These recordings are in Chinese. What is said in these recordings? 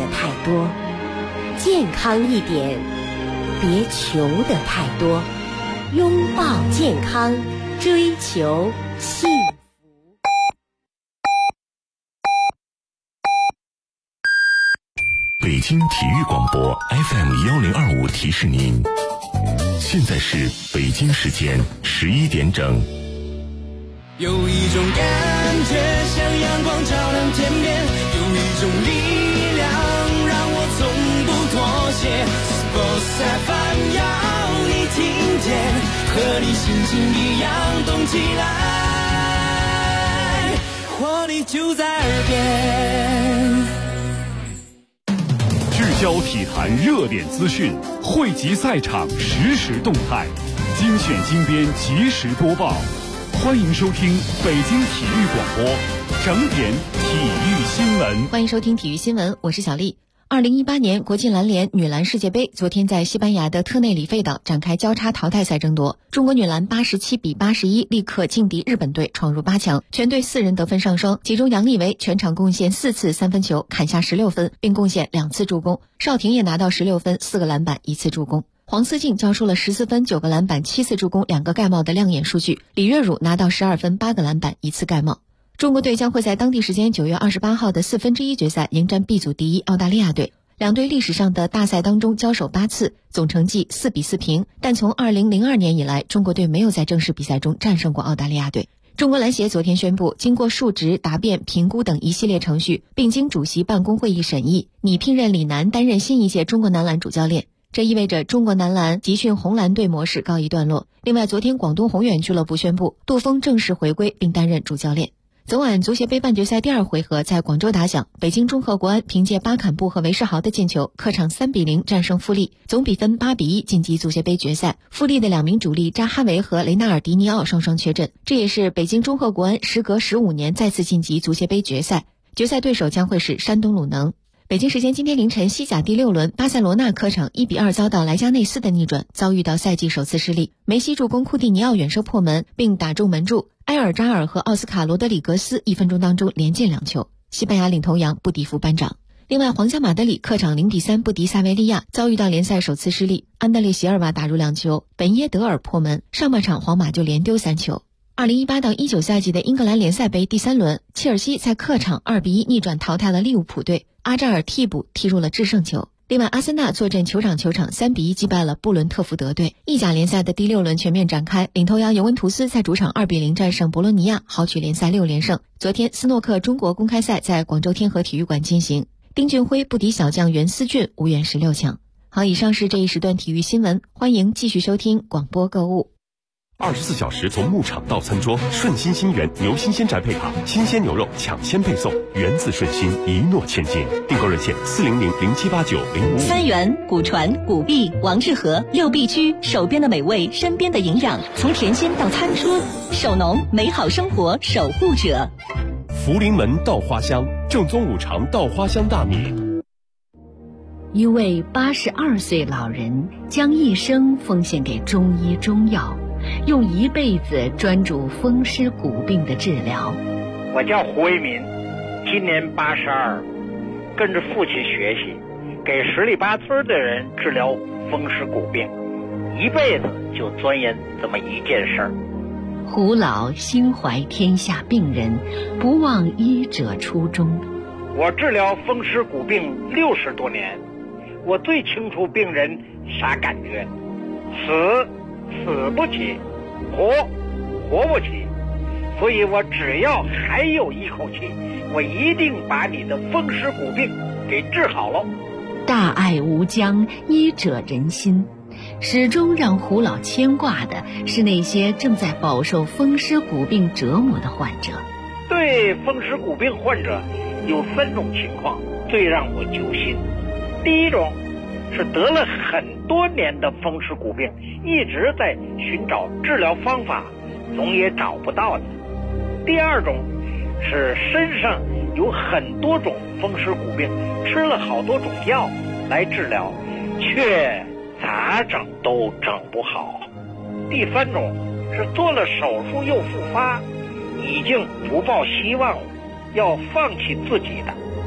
太多，健康一点，别求的太多，拥抱健康，追求幸福。 北京体育广播 FM1025 提示您，现在是北京时间11点整。 有一种感觉像阳光照亮天边，有一种力量让我从不妥协。Sports FM 要你听见，和你心情一样动起来，活力就在耳边。 聚焦体坛热点资讯，汇集赛场实时动态，精选精编及时播报。欢迎收听北京体育广播整点体育新闻。 欢迎收听体育新闻，我是小丽。2018年国际篮联女篮世界杯昨天在西班牙的特内里费岛展开交叉淘汰赛争夺，中国女篮87比81立刻劲敌日本队，闯入8强，全队4人得分上双，其中杨丽维全场贡献4次三分球，砍下16分，并贡献2次助攻，邵婷也拿到16分4个篮板1次助攻。黄思静交出了14分9个篮板7次助攻2个盖帽的亮眼数据，李月汝拿到12分8个篮板1次盖帽。中国队将会在当地时间9月28号的1/4决赛迎战 B 组第一澳大利亚队。两队历史上的大赛当中交手8次，总成绩4比4平，但从2002年以来，中国队没有在正式比赛中战胜过澳大利亚队。中国篮协昨天宣布，经过述职、答辩、评估等一系列程序，并经主席办公会议审议，拟聘任李楠担任新一届中国男篮主教练。这意味着中国男篮集训红蓝队模式告一段落。另外，昨天广东宏远俱乐部宣布，杜锋正式回归并担任主教练。昨晚足协杯半决赛第2回合在广州打响，北京中赫国安凭借巴坎布和韦世豪的进球，客场3比0战胜富力，总比分8比1晋级足协杯决赛。富力的2名主力扎哈维和雷纳尔迪尼奥双双缺阵，这也是北京中赫国安时隔15年再次晋级足协杯决赛。决赛对手将会是山东鲁能。北京时间今天凌晨，西甲第6轮，巴塞罗那客场1比2遭到莱加内斯的逆转，遭遇到赛季首次失利。梅西助攻库蒂尼奥远射破门，并打中门柱。埃尔扎尔和奥斯卡罗德里格斯1分钟当中连进2球，西班牙领头羊不敌副班长。另外，皇家马德里客场0比3不敌塞维利亚，遭遇到联赛首次失利。安德烈席尔瓦打入2球，本耶德尔破门。上半场皇马就连丢3球。2018到19赛季的英格兰联赛杯第3轮，切尔西在客场2比1逆转淘汰了利物浦队，阿扎尔替补踢入了制胜球。另外，阿森纳坐镇球场3比1击败了布伦特福德队。意甲联赛的第6轮全面展开，领头羊尤文图斯在主场2比0战胜博洛尼亚，豪取联赛6连胜。昨天，斯诺克中国公开赛在广州天河体育馆进行，丁俊晖不敌小将袁思俊，无缘16强。好，以上是这一时段体育新闻，欢迎继续收听广播购物。 24小时从牧场到餐桌，顺心新源牛新鲜宅配卡，新鲜牛肉抢先配送，源自顺心，一诺千金。订购热线400-0789-055。 三元、古传、古碧、王致和6必居，手边的美味，身边的营养，从甜心到餐桌，手农美好生活守护者。 福临门稻花香，正宗五常稻花香大米。 一位82岁老人将一生奉献给中医中药，用一辈子专注风湿骨病的治疗。 我叫胡为民，今年82，跟着父亲学习，给十里八村的人治疗风湿骨病，一辈子就钻研这么一件事儿。 胡老心怀天下病人，不忘医者初衷。 我治疗风湿骨病60多年，我最清楚病人啥感觉，死不起，活不起，所以我只要还有一口气，我一定把你的风湿骨病给治好了。 大爱无疆，医者仁心。始终让胡老牵挂的是那些正在饱受风湿骨病折磨的患者。 对风湿骨病患者有3种情况最让我揪心。第一种是得了很多年的风湿骨病，一直在寻找治疗方法，总也找不到的。第二种是身上有很多种风湿骨病，吃了好多种药来治疗，却咋整都整不好。第三种是做了手术又复发，已经不抱希望了，要放弃自己的。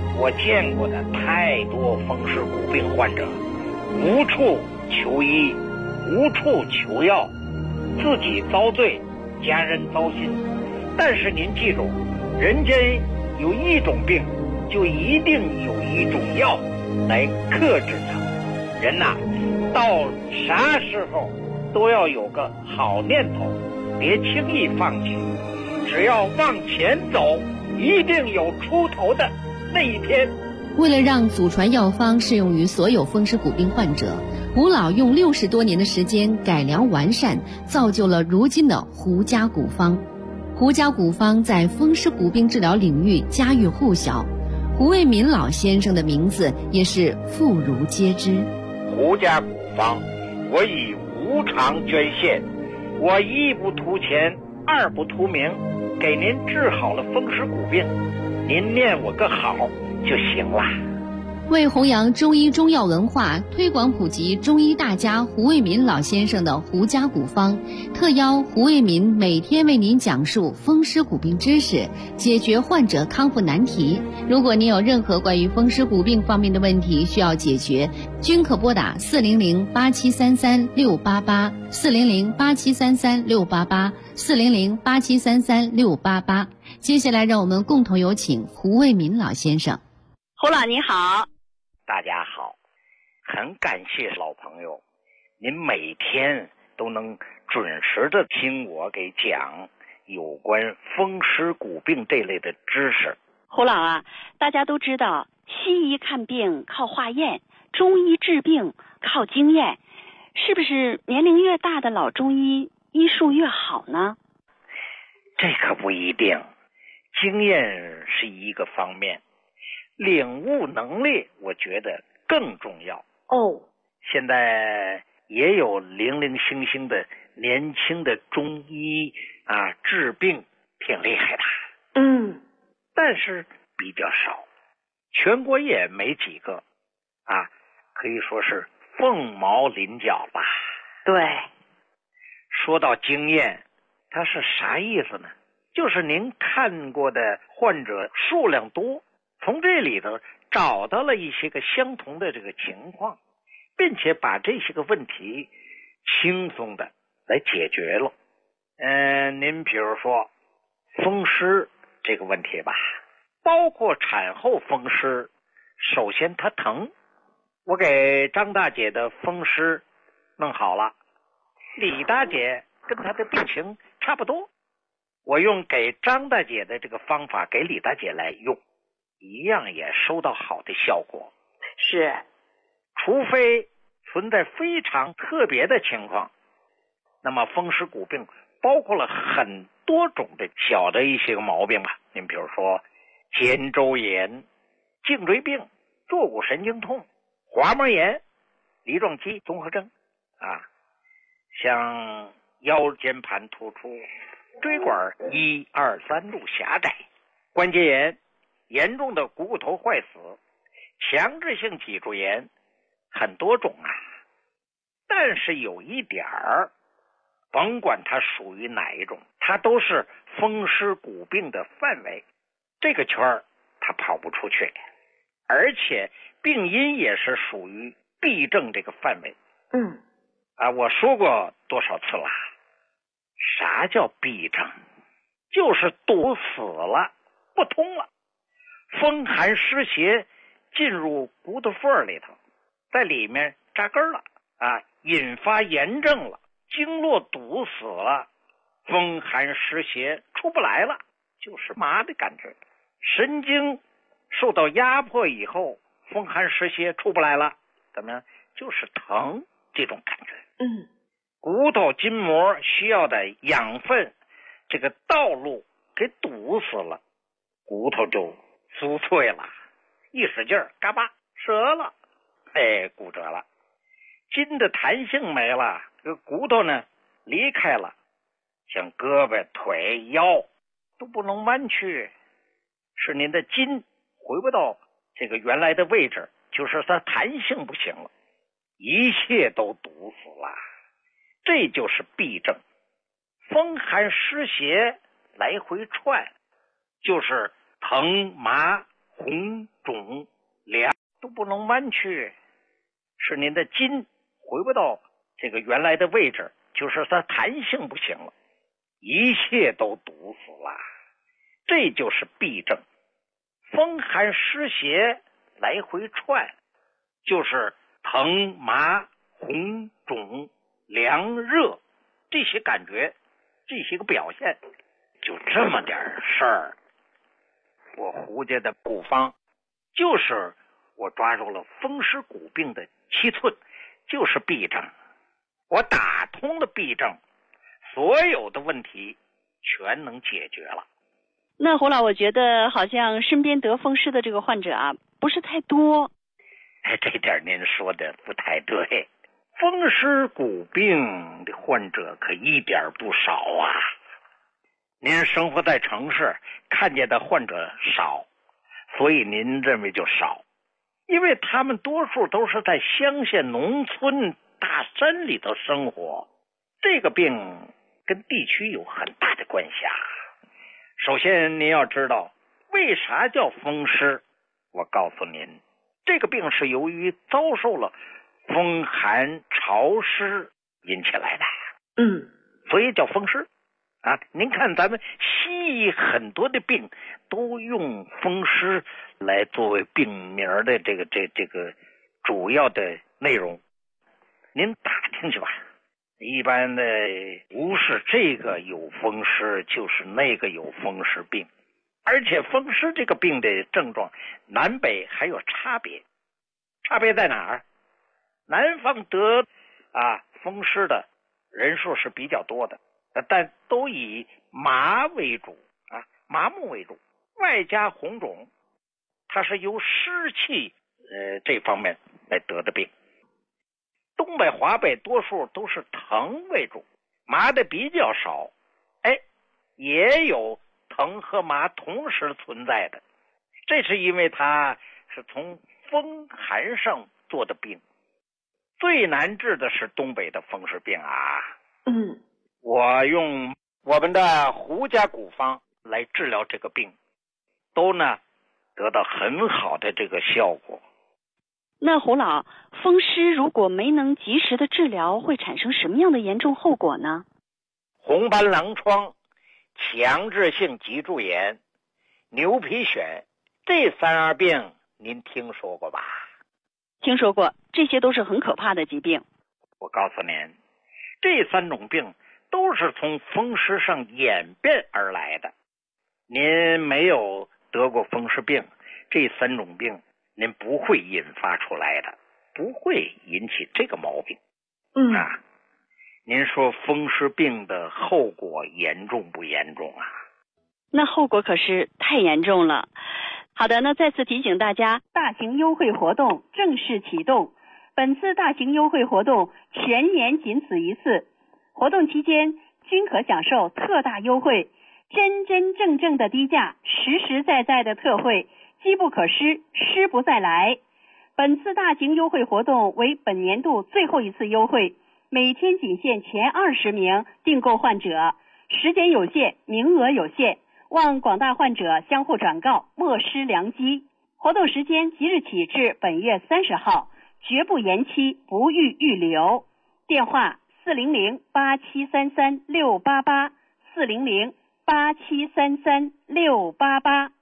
我见过的太多风湿骨病患者，无处求医，无处求药，自己遭罪，家人糟心。但是您记住，人间有一种病，就一定有一种药来克制它。人呐，到啥时候都要有个好念头，别轻易放弃。只要往前走，一定有出头的那一天。 为了让祖传药方适用于所有风湿骨病患者，胡老用60多年的时间改良完善，造就了如今的胡家骨方。胡家骨方在风湿骨病治疗领域家喻户晓，胡卫民老先生的名字也是妇孺皆知。 胡家骨方，我以无偿捐献，我一不图钱，二不图名，给您治好了风湿骨病，您念我个好就行了。 为弘扬中医中药文化，推广普及中医大家胡卫民老先生的胡家骨方，特邀胡卫民每天为您讲述风湿骨病知识，解决患者康复难题。如果您有任何关于风湿骨病方面的问题需要解决，均可拨打400-8733-688 400-8733-688 400-8733-688。接下来让我们共同有请胡卫民老先生。 胡老你好。 大家好，很感谢老朋友，您每天都能准时的听我给讲有关风湿骨病这类的知识。 胡老啊，大家都知道西医看病靠化验，中医治病靠经验，是不是年龄越大的老中医医术越好呢？ 这可不一定，经验是一个方面，领悟能力我觉得更重要。 哦， 现在也有零零星星的年轻的中医啊，治病挺厉害的。但是比较少，全国也没几个啊，可以说是凤毛麟角吧。 对， 说到经验，它是啥意思呢？就是您看过的患者数量多，从这里头找到了一些个相同的这个情况，并且把这些个问题轻松的来解决了。您比如说风湿这个问题吧，包括产后风湿，首先它疼，我给张大姐的风湿弄好了，李大姐跟她的病情差不多，我用给张大姐的这个方法给李大姐来用，一样也收到好的效果。 是， 除非存在非常特别的情况，那么风湿骨病包括了很多种的小的一些个毛病吧。您比如说肩周炎、颈椎病、坐骨神经痛、滑膜炎、梨状肌综合征啊，像腰间盘突出、椎管1、2、3路狭窄、关节炎、严重的股骨头坏死、强制性脊柱炎，很多种啊。但是有一点儿，甭管它属于哪一种，它都是风湿骨病的范围，这个圈儿它跑不出去，而且病因也是属于痹症这个范围。我说过多少次了，啥叫痹症？就是堵死了，不通了，风寒湿邪进入骨头缝里头，在里面扎根了啊，引发炎症了，经络堵死了，风寒湿邪出不来了，就是麻的感觉。神经受到压迫以后，风寒湿邪出不来了，怎么样？就是疼这种感觉。骨头筋膜需要的养分这个道路给堵死了，骨头就酥脆了，一使劲儿嘎巴折了，骨折了。筋的弹性没了，这个骨头呢离开了，像胳膊腿腰都不能弯曲，是您的筋回不到这个原来的位置，就是它弹性不行了，一切都堵死了，这就是痹症。风寒湿邪来回窜，就是疼麻红肿凉都不能弯曲，使您的筋回不到这个原来的位置，就是它弹性不行了，一切都堵死了，这就是痹症。风寒湿邪来回窜，就是疼麻红肿凉热这些感觉，这些个表现，就这么点事儿。我胡家的古方就是我抓住了风湿骨病的七寸，就是痹症。我打通了痹症，所有的问题全能解决了。 那胡老，我觉得好像身边得风湿的这个患者啊，不是太多。 这点您说的不太对，风湿骨病的患者可一点不少啊。您生活在城市，看见的患者少，所以您认为就少，因为他们多数都是在乡下农村大山里头生活，这个病跟地区有很大的关系啊。首先您要知道为啥叫风湿，我告诉您，这个病是由于遭受了风寒潮湿引起来的，所以叫风湿啊。您看咱们西医很多的病都用风湿来作为病名的这个主要的内容，您打听去吧。一般的不是这个有风湿，就是那个有风湿病，而且风湿这个病的症状南北还有差别。差别在哪儿？南方得风湿的人数是比较多的，但都以麻为主麻木为主，外加红肿，它是由湿气这方面来得的病。东北华北多数都是疼为主，麻的比较少，也有疼和麻同时存在的，这是因为它是从风寒上做的病。最难治的是东北的风湿病啊。我用我们的胡家古方来治疗这个病，都得到很好的这个效果。 那胡老，风湿如果没能及时的治疗，会产生什么样的严重后果呢？ 红斑狼疮、强制性脊柱炎、牛皮癣，这3样病您听说过吧？ 听说过，这些都是很可怕的疾病。 我告诉您，这3种病都是从风湿上演变而来的。您没有得过风湿病，这3种病您不会引发出来的，不会引起这个毛病。您说风湿病的后果严重不严重啊？ 那后果可是太严重了。好的，那再次提醒大家，大型优惠活动正式启动。本次大型优惠活动全年仅此一次，活动期间均可享受特大优惠，真真正正的低价，实实在在的特惠，机不可失，失不再来。本次大型优惠活动为本年度最后一次优惠，每天仅限前20名订购患者，时间有限，名额有限，望广大患者相互转告，莫失良机。活动时间即日起至本月30号，绝不延期，不予预留。电话400-8733-688 400-8733-688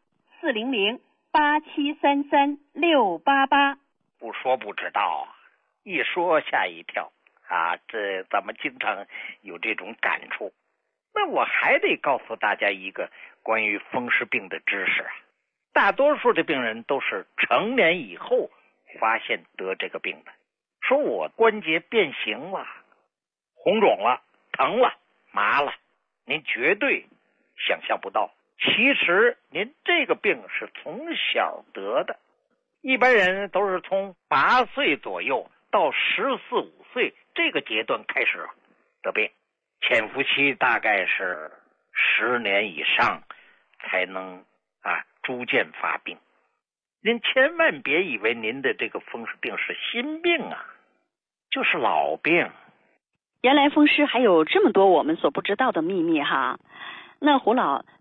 400-8733-688。 不说不知道，一说吓一跳这咱们经常有这种感触。那我还得告诉大家一个关于风湿病的知识大多数的病人都是成年以后发现得这个病的。说我关节变形了，红肿了，疼了，麻了，您绝对想象不到，其实您这个病是从小得的。一般人都是从8岁左右到14、15岁这个阶段开始得病，潜伏期大概是10年以上才能逐渐发病。您千万别以为您的这个风湿病是新病就是老病。 原来风湿还有这么多我们所不知道的秘密哈。那胡老，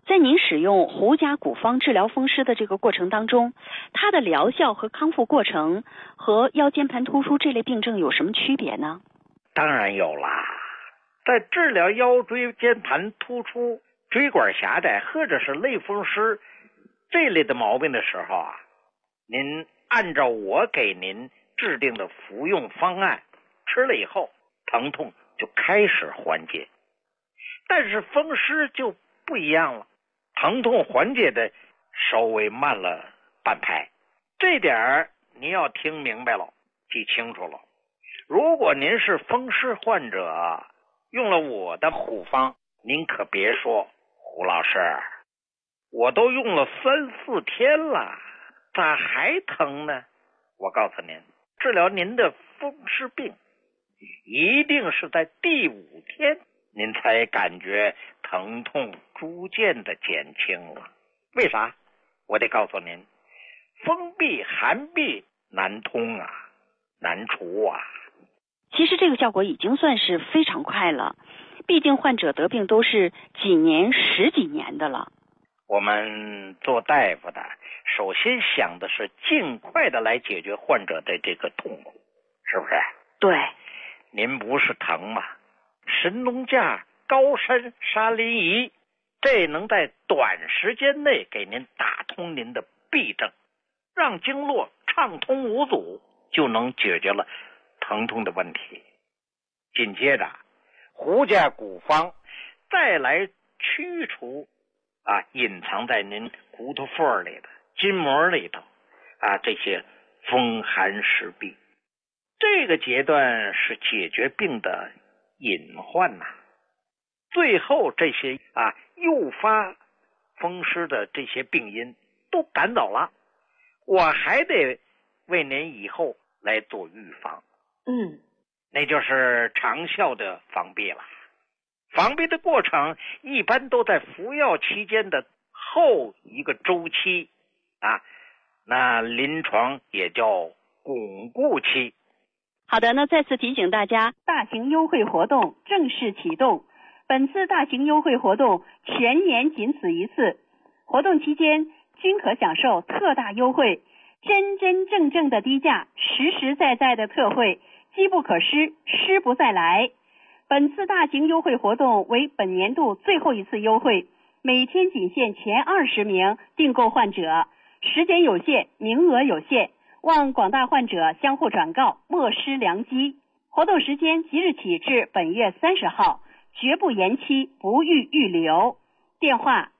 在您使用胡甲骨方治疗风湿的这个过程当中，它的疗效和康复过程和腰间盘突出这类病症有什么区别呢？ 当然有啦，在治疗腰椎间盘突出、椎管狭窄或者是类风湿这类的毛病的时候啊，您按照我给您制定的服用方案吃了以后，疼痛就开始缓解。但是风湿就不一样了，疼痛缓解的稍微慢了半拍，这点您要听明白了，记清楚了。如果您是风湿患者，用了我的虎方，您可别说胡老师，我都用了3-4天了，咋还疼呢？我告诉您，治疗您的风湿病，一定是在第5天您才感觉疼痛逐渐的减轻了。为啥？我得告诉您，风痹寒痹难通啊，难除啊。 其实这个效果已经算是非常快了，毕竟患者得病都是几年、10几年的了。 我们做大夫的，首先想的是尽快的来解决患者的这个痛苦，是不是？ 对。 您不是疼吗？神农架、高山沙林仪，这能在短时间内给您打通您的痹症，让经络畅通无阻，就能解决了疼痛的问题。紧接着胡甲骨方再来驱除隐藏在您骨头缝里的筋膜里头这些风寒湿痹。这个阶段是解决病的隐患最后这些诱发风湿的这些病因都赶走了，我还得为您以后来做预防。那就是长效的防痹了。防痹的过程一般都在服药期间的后一个周期那临床也叫巩固期。 好的，那再次提醒大家，大型优惠活动正式启动。本次大型优惠活动全年仅此一次，活动期间均可享受特大优惠，真真正正的低价，实实在在的特惠，机不可失，失不再来。本次大型优惠活动为本年度最后一次优惠，每天仅限前20名订购患者，时间有限，名额有限，望广大患者相互转告，莫失良机。活动时间即日起至本月30号，绝不延期，不予预留。电话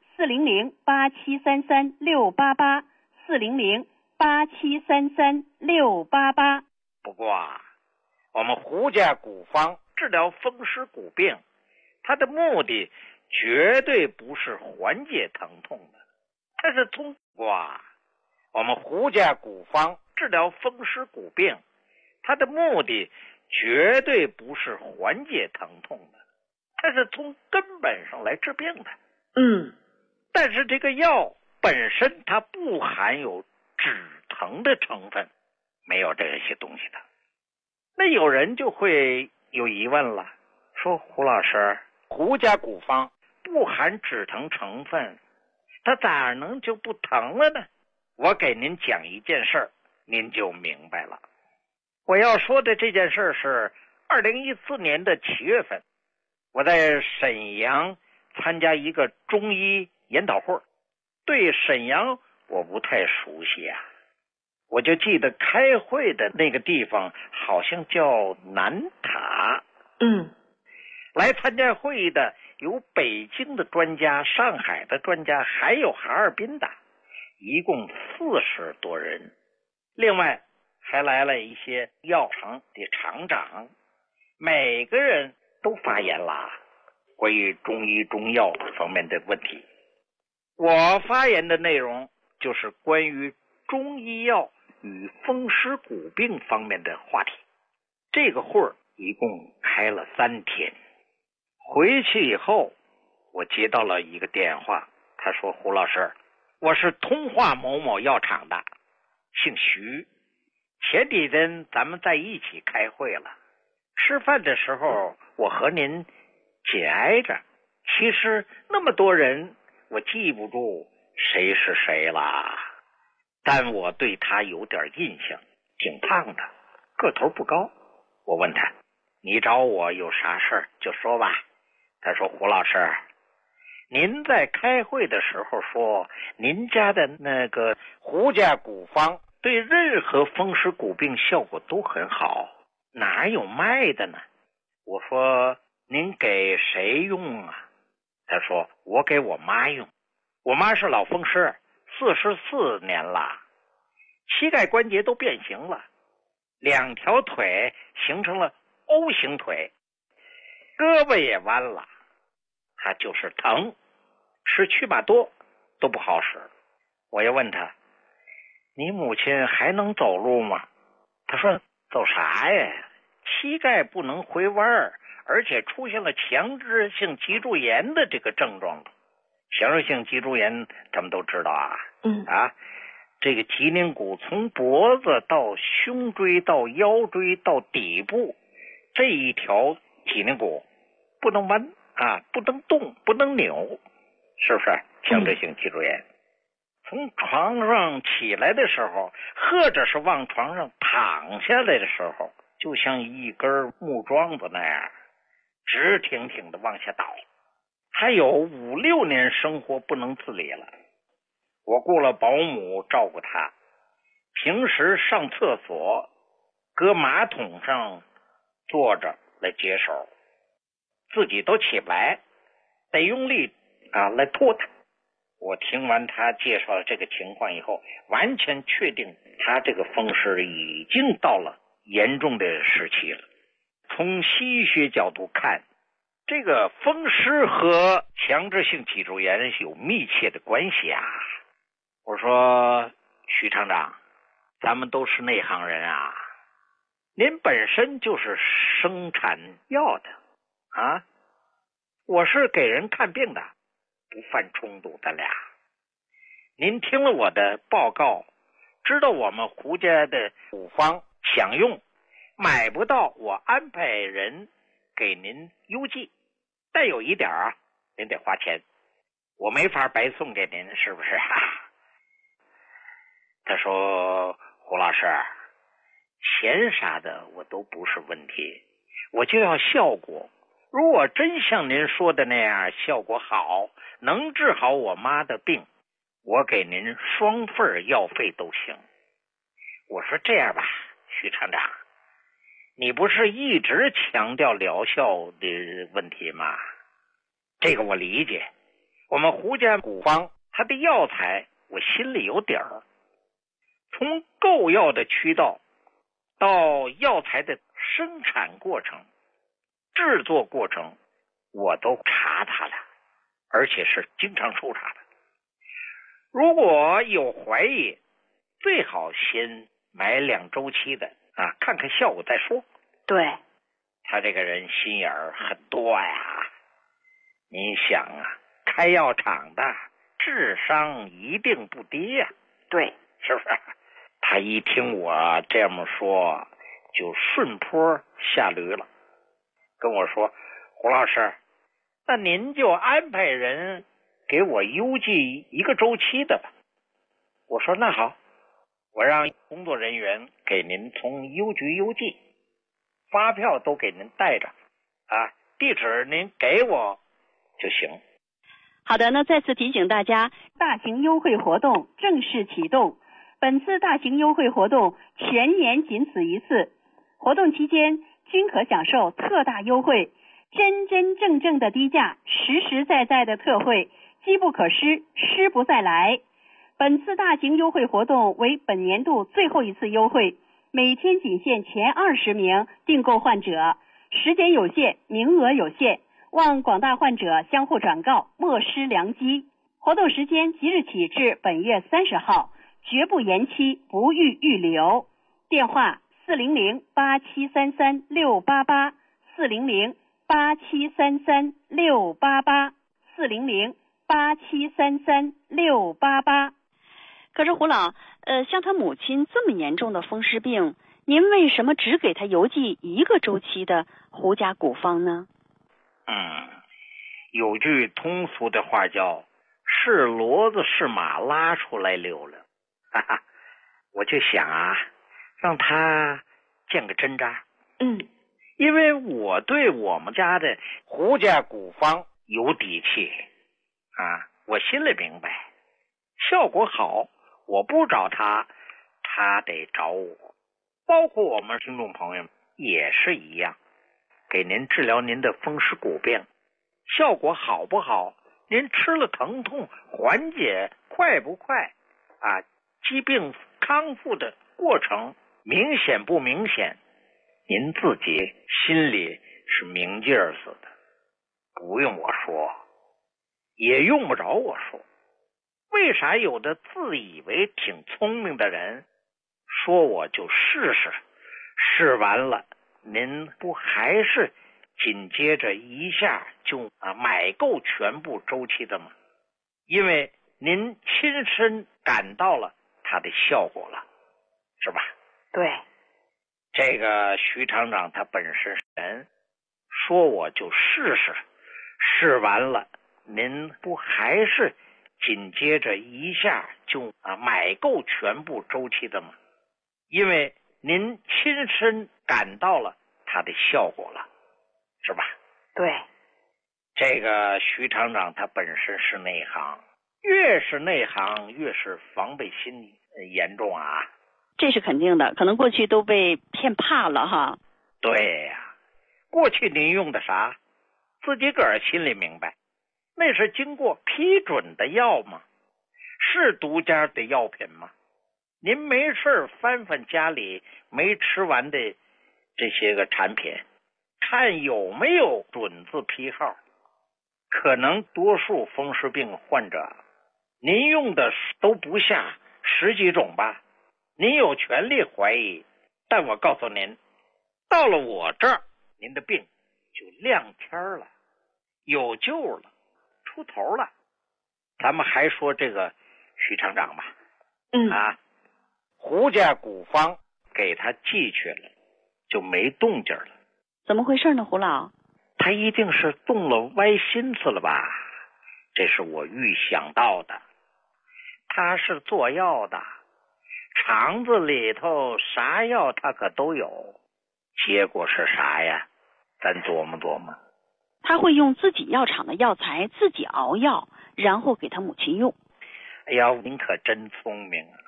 400-8733-688 400-8733-688。 不过我们胡甲骨方治疗风湿骨病，它的目的绝对不是缓解疼痛的，它是我们胡甲骨方治疗风湿骨病，它的目的绝对不是缓解疼痛的，它是从根本上来治病的。但是这个药本身它不含有止疼的成分，没有这些东西的。那有人就会有疑问了，说胡老师，胡甲骨方不含止疼成分，它咋能就不疼了呢？我给您讲一件事儿，您就明白了。我要说的这件事是2014年的7月份，我在沈阳参加一个中医研讨会。对沈阳我不太熟悉我就记得开会的那个地方好像叫南塔。来参加会议的有北京的专家、上海的专家，还有哈尔滨的，一共40多人。另外还来了一些药厂的厂长，每个人都发言了关于中医中药方面的问题。我发言的内容就是关于中医药与风湿骨病方面的话题。这个会儿一共开了3天。回去以后我接到了一个电话，他说，胡老师，我是通化某某药厂的，姓徐，前几天咱们在一起开会了，吃饭的时候我和您紧挨着，其实那么多人我记不住谁是谁啦，但我对他有点印象，挺胖的，个头不高。我问他，你找我有啥事儿就说吧。他说，胡老师，您在开会的时候说您家的那个胡家古方对任何风湿骨病效果都很好，哪有卖的呢？我说，您给谁用啊？他说，我给我妈用。我妈是老风湿，44年了，膝盖关节都变形了，2条腿形成了 O 型腿，胳膊也弯了，他就是疼，吃曲马多都不好使。我又问他，你母亲还能走路吗？他说，走啥呀？膝盖不能回弯，而且出现了强直性脊柱炎的这个症状。强直性脊柱炎咱们都知道啊，这个脊梁骨从脖子到胸椎到腰椎到底部这一条脊梁骨不能弯啊，不能动，不能扭，是不是强直性脊柱炎？从床上起来的时候，或者是往床上躺下来的时候，就像一根木桩子那样直挺挺的往下倒，还有5、6年生活不能自理了。我雇了保姆照顾他，平时上厕所搁马桶上坐着来解手，自己都起不来，得用力来拖他。我听完他介绍了这个情况以后，完全确定他这个风湿已经到了严重的时期了。从西医学角度看，这个风湿和强直性脊柱炎有密切的关系啊。我说，徐厂长，咱们都是内行人啊，您本身就是生产药的啊，我是给人看病的，不犯冲突的俩。您听了我的报告，知道我们胡家的古方想用，买不到，我安排人给您邮寄，但有一点您得花钱，我没法白送给您，是不是他说，胡老师，钱啥的我都不是问题，我就要效果。如果真像您说的那样效果好，能治好我妈的病，我给您双份药费都行。我说，这样吧，徐厂长，你不是一直强调疗效的问题吗？这个我理解，我们胡家古方它的药材我心里有底儿，从购药的渠道到药材的生产过程、制作过程，我都查它了，而且是经常抽查的。如果有怀疑，最好先买2周期的看看效果再说。 对， 他这个人心眼儿很多呀。你想开药厂的智商一定不低呀。 对， 是不是？他一听我这么说，就顺坡下驴了，跟我说，胡老师，那您就安排人给我邮寄1个周期的吧。我说，那好，我让工作人员给您从邮局邮寄，发票都给您带着地址您给我就行。 好的，那再次提醒大家，大型优惠活动正式启动。本次大型优惠活动全年仅此一次，活动期间均可享受特大优惠，真真正正的低价，实实在在的特惠，机不可失，失不再来。本次大型优惠活动为本年度最后一次优惠，每天仅限前20名订购患者，时间有限，名额有限，望广大患者相互转告，莫失良机。活动时间即日起至本月30号，绝不延期，不予预留。电话400-8733-688 400-8733-688 400-8733-688。可是胡老，像他母亲这么严重的风湿病，您为什么只给他邮寄1个周期的胡家古方呢？ 有句通俗的话叫“ 是骡子是马拉出来溜溜。哈哈，我就想啊，让他见个真章。因为我对我们家的胡家古方有底气啊，我心里明白，效果好，我不找他，他得找我。包括我们听众朋友们也是一样，给您治疗您的风湿骨病，效果好不好，您吃了疼痛缓解快不快啊？疾病康复的过程明显不明显，您自己心里是明镜似的，不用我说，也用不着我说。为啥有的自以为挺聪明的人说我就试试，试完了您不还是紧接着一下就买够全部周期的吗？因为您亲身感到了它的效果了，是吧？ 对， 这个徐厂长他本身是人，说我就试试，试完了您不还是紧接着一下就买够全部周期的吗？因为您亲身感到了它的效果了，是吧？ 对， 这个徐厂长他本身是内行，越是内行越是防备心严重啊。 这是肯定的，可能过去都被骗怕了哈。 对呀，过去您用的啥，自己个儿心里明白，那是经过批准的药吗？是独家的药品吗？您没事翻翻家里没吃完的这些个产品，看有没有准字批号。可能多数风湿病患者，您用的都不下10几种吧，您有权利怀疑，但我告诉您，到了我这儿，您的病就亮天了，有救了，出头了。咱们还说这个徐厂长吧，胡家古方给他寄去了，就没动静了。 怎么回事呢，胡老？ 他一定是动了歪心思了吧？这是我预想到的。他是做药的，肠子里头啥药他可都有，结果是啥呀？咱琢磨琢磨。 他会用自己药厂的药材自己熬药，然后给他母亲用。 哎呀，您可真聪明啊！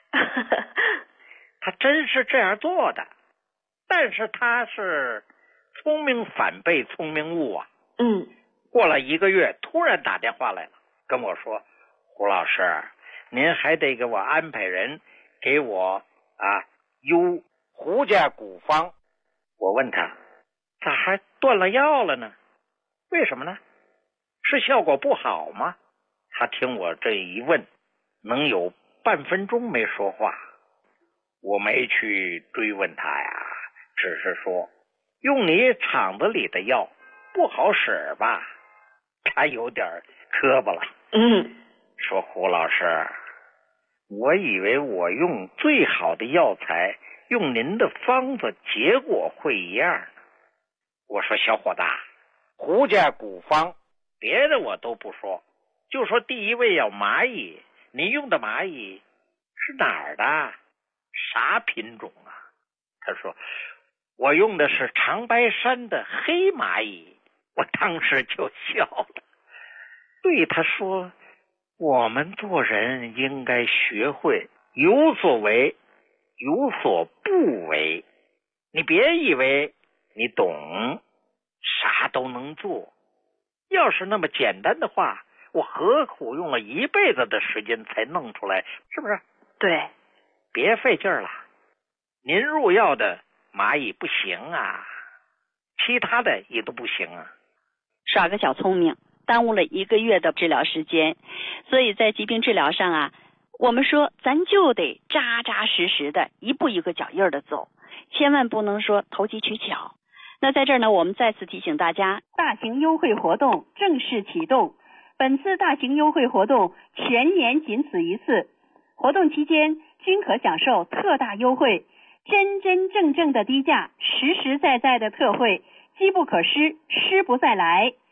他真是这样做的，但是他是聪明反被聪明误啊。过了1个月，突然打电话来了，跟我说，胡老师，您还得给我安排人给我邮胡家古方。我问他，咋还断了药了呢？为什么呢？是效果不好吗？他听我这一问，能有半分钟没说话。我没去追问他呀，只是说用你厂子里的药不好使吧。他有点磕巴了，说胡老师，我以为我用最好的药材，用您的方子，结果会一样呢。我说小伙子，胡家古方别的我都不说，就说第一味药蚂蚁，你用的蚂蚁是哪儿的？啥品种啊？他说我用的是长白山的黑蚂蚁。我当时就笑了，对他说，我们做人应该学会有所为，有所不为。你别以为你懂，啥都能做。要是那么简单的话，我何苦用了1辈子的时间才弄出来，是不是？ 对， 别费劲了。您入药的蚂蚁不行啊，其他的也都不行啊。 耍个小聪明，耽误了1个月的治疗时间。所以在疾病治疗上我们说咱就得扎扎实实的，一步一个脚印的走，千万不能说投机取巧。那在这儿呢，我们再次提醒大家，大型优惠活动正式启动。本次大型优惠活动全年仅此一次，活动期间均可享受特大优惠，真真正正的低价，实实在在的特惠，机不可失，失不再来。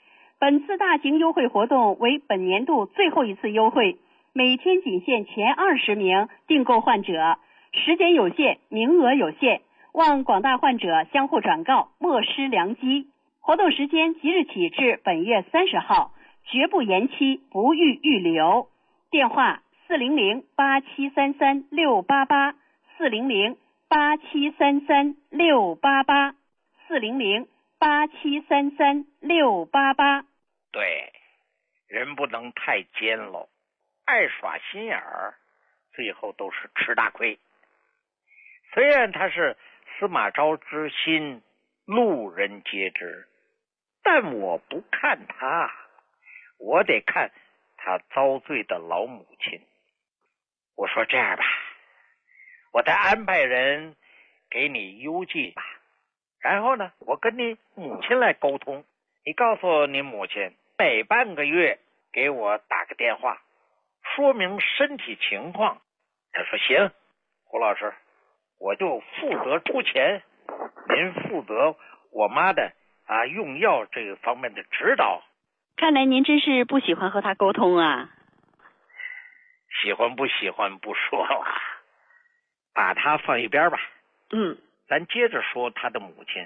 本次大型优惠活动为本年度最后一次优惠，每天仅限前20名订购患者，时间有限，名额有限，望广大患者相互转告，莫失良机。活动时间即日起至本月30号，绝不延期，不予预留。电话400-8733-688 400-8733-688 400-8733-688。 对，人不能太奸喽，爱耍心眼儿，最后都是吃大亏。虽然他是司马昭之心，路人皆知，但我不看他，我得看他遭罪的老母亲。我说这样吧，我再安排人给你邮寄吧，然后呢，我跟你母亲来沟通，你告诉你母亲每半个月给我打个电话，说明身体情况。他说行，胡老师，我就负责出钱，您负责我妈的用药这个方面的指导。 看来您真是不喜欢和他沟通啊。 喜欢不喜欢不说了，把他放一边吧。咱接着说他的母亲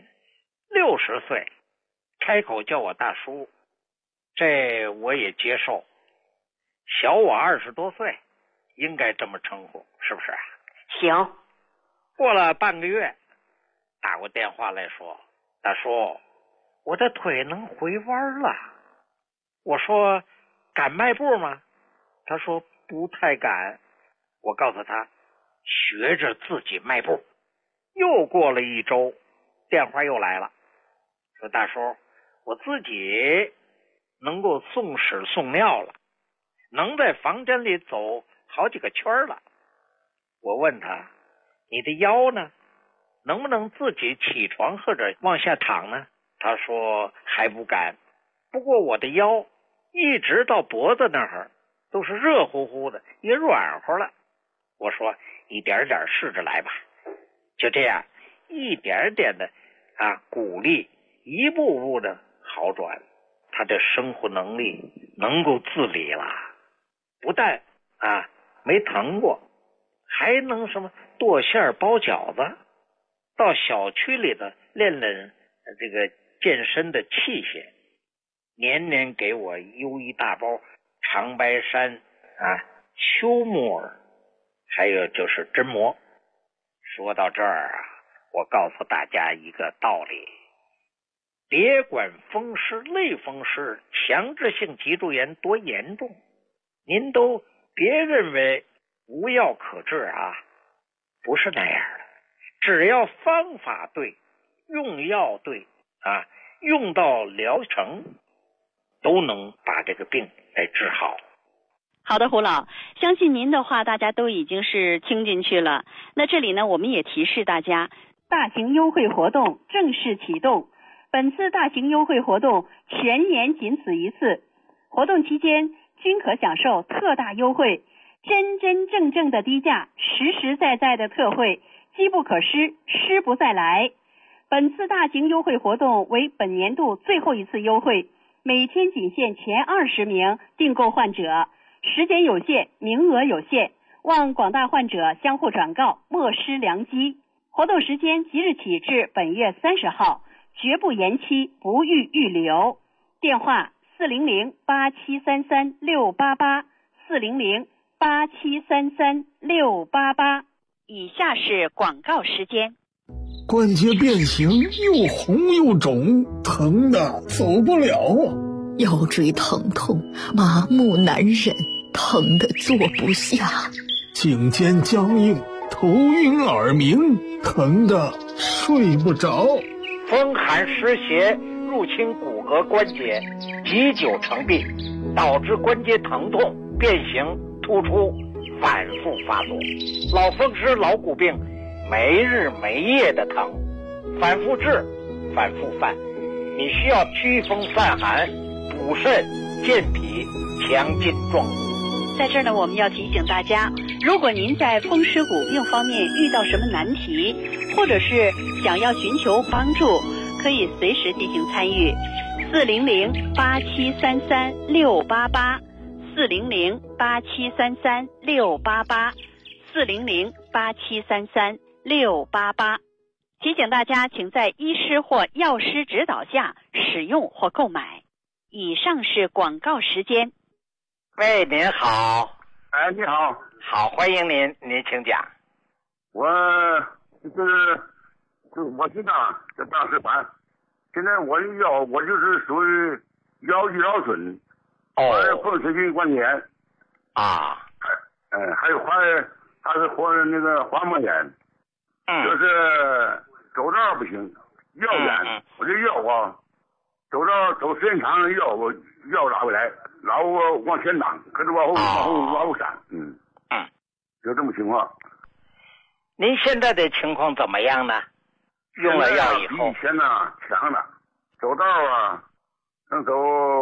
，60岁，开口叫我大叔，这我也接受，小我20多岁，应该这么称呼，是不是啊？ 行。 过了半个月，打过电话来说，大叔，我的腿能回弯了。我说敢迈步吗？他说不太敢。我告诉他学着自己迈步。又过了1周，电话又来了，说大叔，我自己能够送屎送尿了，能在房间里走好几个圈了。我问他，你的腰呢？能不能自己起床或者往下躺呢？他说还不敢，不过我的腰一直到脖子那儿都是热乎乎的，也软和了。我说一点点试着来吧。就这样一点点的鼓励，一步步的好转，他的生活能力能够自理了，不但没疼过，还能什么剁馅包饺子，到小区里的练这个健身的器械，年年给我邮一大包长白山秋木耳，还有就是针膜。说到这儿我告诉大家一个道理，别管风湿类风湿强制性脊柱炎多严重，您都别认为无药可治不是那样的。只要方法对，用药对用到疗程，都能把这个病来治好。 好的，胡老，相信您的话大家都已经是听进去了。那这里呢，我们也提示大家，大型优惠活动正式启动。本次大型优惠活动全年仅此一次，活动期间均可享受特大优惠，真真正正的低价，实实在在的特惠，机不可失，失不再来。本次大型优惠活动为本年度最后一次优惠，每天仅限前20名订购患者，时间有限，名额有限，望广大患者相互转告，莫失良机。活动时间即日起至本月30号，绝不延期，不予预留。电话400-8733-688 400-8733-688。以下是广告时间。 关节变形，又红又肿，疼的走不了啊！ 腰椎疼痛，麻木难忍，疼得坐不下； 颈肩僵硬，头晕耳鸣，疼得睡不着； 风寒湿邪入侵骨骼关节，积久成病，导致关节疼痛、变形、突出，反复发作。老风湿、老骨病，没日没夜的疼，反复治，反复犯。你需要祛风散寒、补肾健脾、强筋壮骨。 在这儿呢，我们要提醒大家，如果您在风湿骨病方面遇到什么难题，或者是想要寻求帮助，可以随时进行参与。 400-8733-688，400-8733-688，400-8733-688。提醒大家，请在医师或药师指导下使用或购买。以上是广告时间。 喂，您好。 哎，你好。 好，欢迎您，您请讲。 我现在在大师班，现在我就是属于腰肌劳损，风湿性关节啊， 还有还是那个滑膜炎，就是走道不行，腰炎，我这腰啊，走时间长了腰拉不来，老往前挡，可是往后闪，就这么情况。 您现在的情况怎么样呢？用了药以后， 以前呢强了，走道啊能走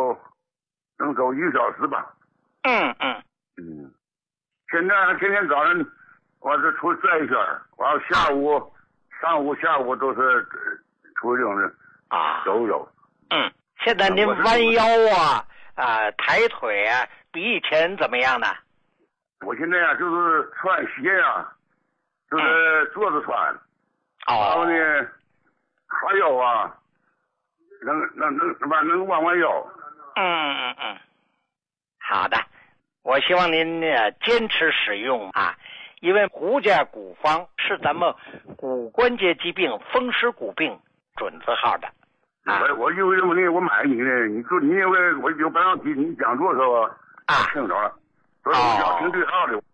1个小时吧。现在天天早上我是出去转一圈，完了上午下午都是出去这种的走一走。 现在您弯腰抬腿啊，比以前怎么样呢？ 我现在就是穿鞋就是坐着穿，然后呢，还有能弯弯腰。 好的，我希望您坚持使用因为胡家骨方是咱们骨关节疾病、风湿骨病准字号的。 我因为什么呢？我买你呢，你因为我有半导体，你讲座的时候听着了，所以我要听对号的。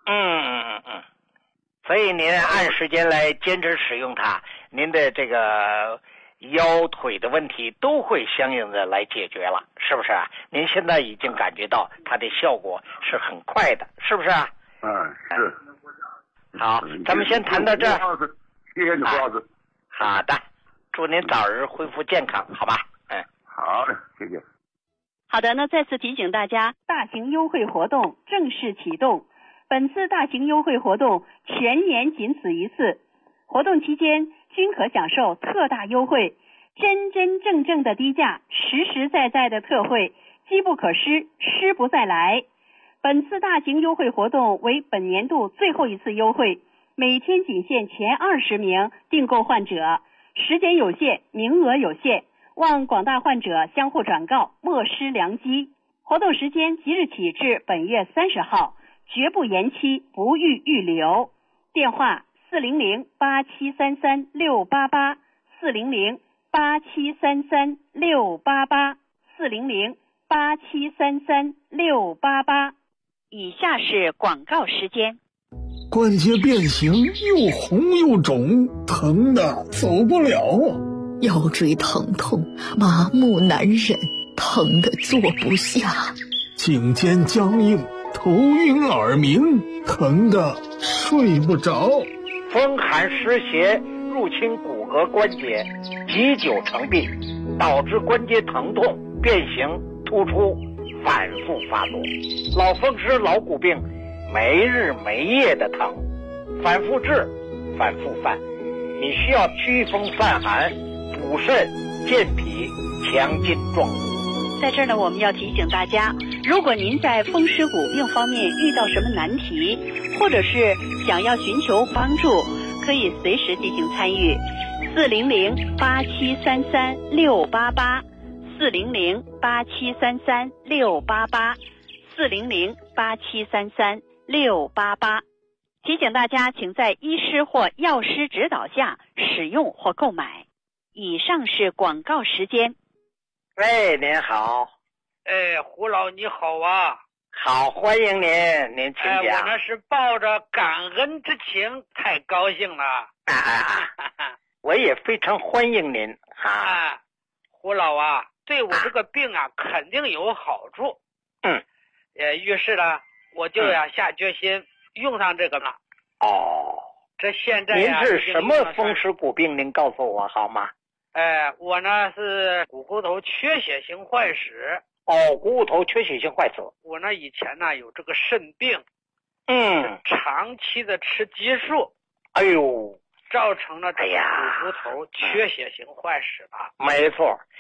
所以您按时间来坚持使用它，您的这个腰腿的问题都会相应的来解决了，是不是啊？您现在已经感觉到它的效果是很快的，是不是啊？ 是。 好，咱们先谈到这儿。 谢谢你，胡老师。 好的，祝您早日恢复健康，好吧？ 好的，谢谢。 好的，那再次提醒大家，大型优惠活动正式启动。本次大型优惠活动全年仅此一次，活动期间均可享受特大优惠，真真正正的低价，实实在在的特惠，机不可失，失不再来。本次大型优惠活动为本年度最后一次优惠，每天仅限前20名订购患者，时间有限，名额有限，望广大患者相互转告，莫失良机。活动时间即日起至本月30号，绝不延期，不予预留。电话400-8733-688 400-8733-688 400-8733-688。以下是广告时间。 关节变形，又红又肿，疼的走不了啊！ 腰椎疼痛，麻木难忍，疼的坐不下。 颈肩僵硬，头晕耳鸣，疼的睡不着。 风寒湿邪入侵骨骼关节，积久成病，导致关节疼痛、变形、突出，反复发作。老风湿、老骨病，没日没夜的疼，反复治，反复犯。你需要祛风散寒、补肾、健脾、强筋壮骨。 在这儿呢，我们要提醒大家，如果您在风湿骨病方面遇到什么难题，或者是想要寻求帮助，可以随时进行参与。400-8733-688 400-8733-688 400-8733-688。提醒大家，请在医师或药师指导下使用或购买。以上是广告时间。 喂，您好。 胡老你好啊。 好，欢迎您，您请讲。 我那是抱着感恩之情，太高兴了。 我也非常欢迎您。 胡老啊，对我这个病肯定有好处。于是呢，我就下决心用上这个了。这现在您是什么风湿骨病？您告诉我好吗？ 我呢是股骨头缺血性坏死。 股骨头缺血性坏死。 我呢以前呢有这个肾病，长期的吃激素，造成了这个股骨头缺血性坏死了。 没错，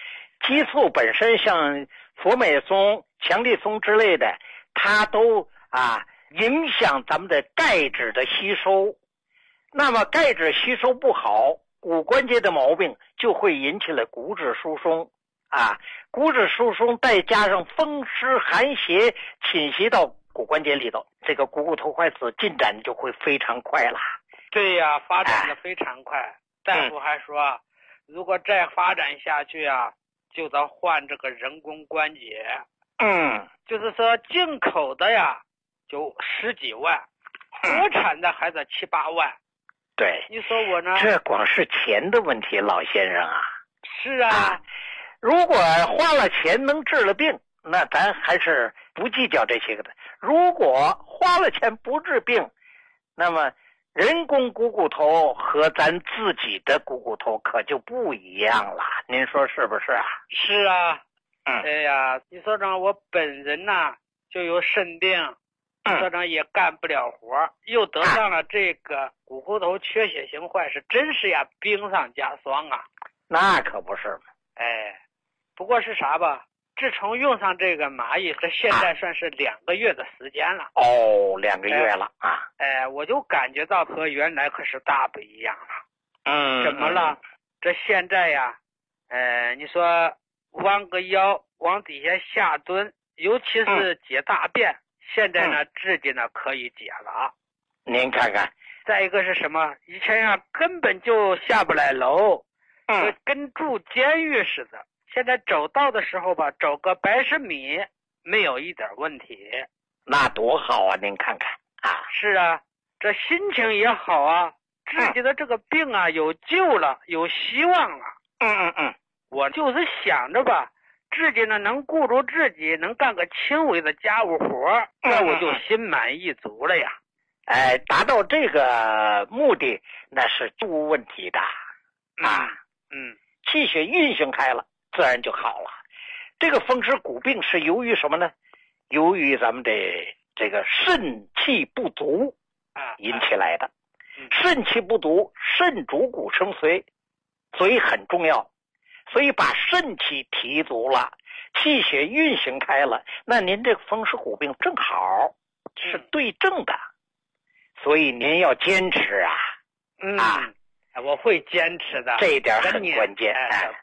激素本身像佛美松、强力松之类的，它都影响咱们的钙质的吸收。那么钙质吸收不好，骨关节的毛病就会引起了骨质疏松骨质疏松再加上风湿寒邪侵袭到骨关节里头，这个股骨头坏死进展就会非常快了。 对呀，发展的非常快。大夫还说，如果再发展下去就得换这个人工关节。就是说进口的就10几万，国产的还得7、8万。 对， 你说我呢？ 这光是钱的问题，老先生啊。 是啊， 如果花了钱能治了病，那咱还是不计较这些个的。如果花了钱不治病，那么人工股骨头和咱自己的股骨头可就不一样了，您说是不是啊？ 是啊。哎呀，你说长我本人就有肾病，所长也干不了活，又得上了这个股骨头缺血性坏死，真是冰上加霜啊。 那可不是嘛。 不过是啥吧，自从用上这个蚂蚁，这现在算是2个月的时间了。 2个月了我就感觉到和原来可是大不一样了。怎么了？这现在你说弯个腰往底下下蹲，尤其是解大便，现在呢自己呢可以解了。 您看看。 再一个是什么？以前根本就下不来楼，跟住监狱似的。现在走道的时候吧，走个100米没有一点问题。 那多好啊，您看看是啊，这心情也好自己的这个病有救了，有希望了。我就是想着吧，自己呢能顾住自己，能干个轻微的家务活，这我就心满意足了呀。 达到这个目的那是无问题的气血运行开了，自然就好了。这个风湿骨病是由于什么呢？由于咱们的这个肾气不足引起来的。肾气不足，肾主骨生髓，所以很重要。所以把肾气提足了，气血运行开了，那您这个风湿骨病正好是对症的。所以您要坚持我会坚持的， 这一点很关键。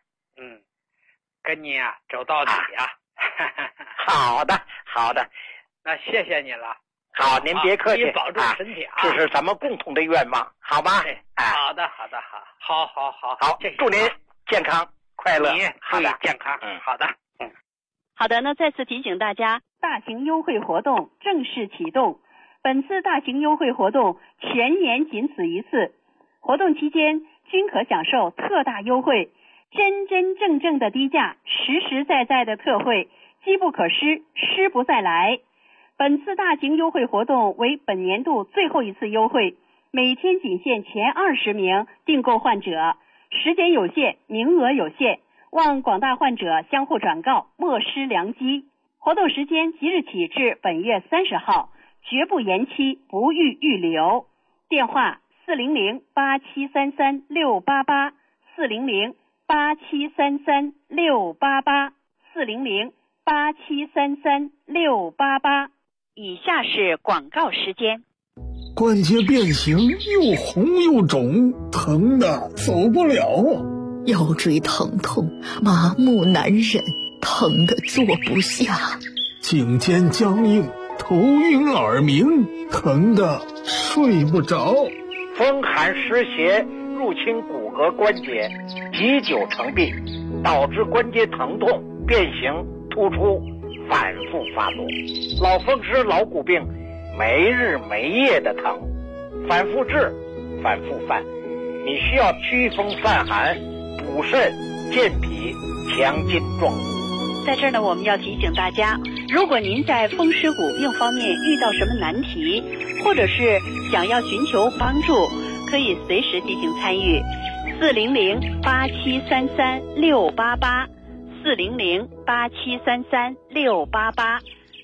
跟你走到底好的， 那谢谢你了。 好，您别客气， 你保重身体这是咱们共同的愿望，好吧？ 好的， 好，祝您健康快乐， 注意健康。好的。 好的，那再次提醒大家，大型优惠活动正式启动。本次大型优惠活动全年仅此一次，活动期间均可享受特大优惠，真真正正的低价，实实在在的特惠，机不可失，失不再来。本次大型优惠活动为本年度最后一次优惠，每天仅限前20名订购患者，时间有限，名额有限，望广大患者相互转告，莫失良机。活动时间即日起至本月30号，绝不延期，不予预留。电话400-8733-688 400-8733-688 400-8733-688。以下是广告时间。 关节变形，又红又肿，疼的走不了啊！ 腰椎疼痛，麻木难忍，疼的坐不下； 颈肩僵硬，头晕耳鸣，疼的睡不着； 风寒湿邪入侵骨骼关节，积久成病，导致关节疼痛、变形、突出，反复发作。老风湿、老骨病，没日没夜的疼，反复治，反复犯。你需要祛风散寒、补肾、健脾、强筋壮骨。 在这儿呢，我们要提醒大家，如果您在风湿骨病方面遇到什么难题，或者是想要寻求帮助，可以随时进行参与。400-8733-688 400-8733-688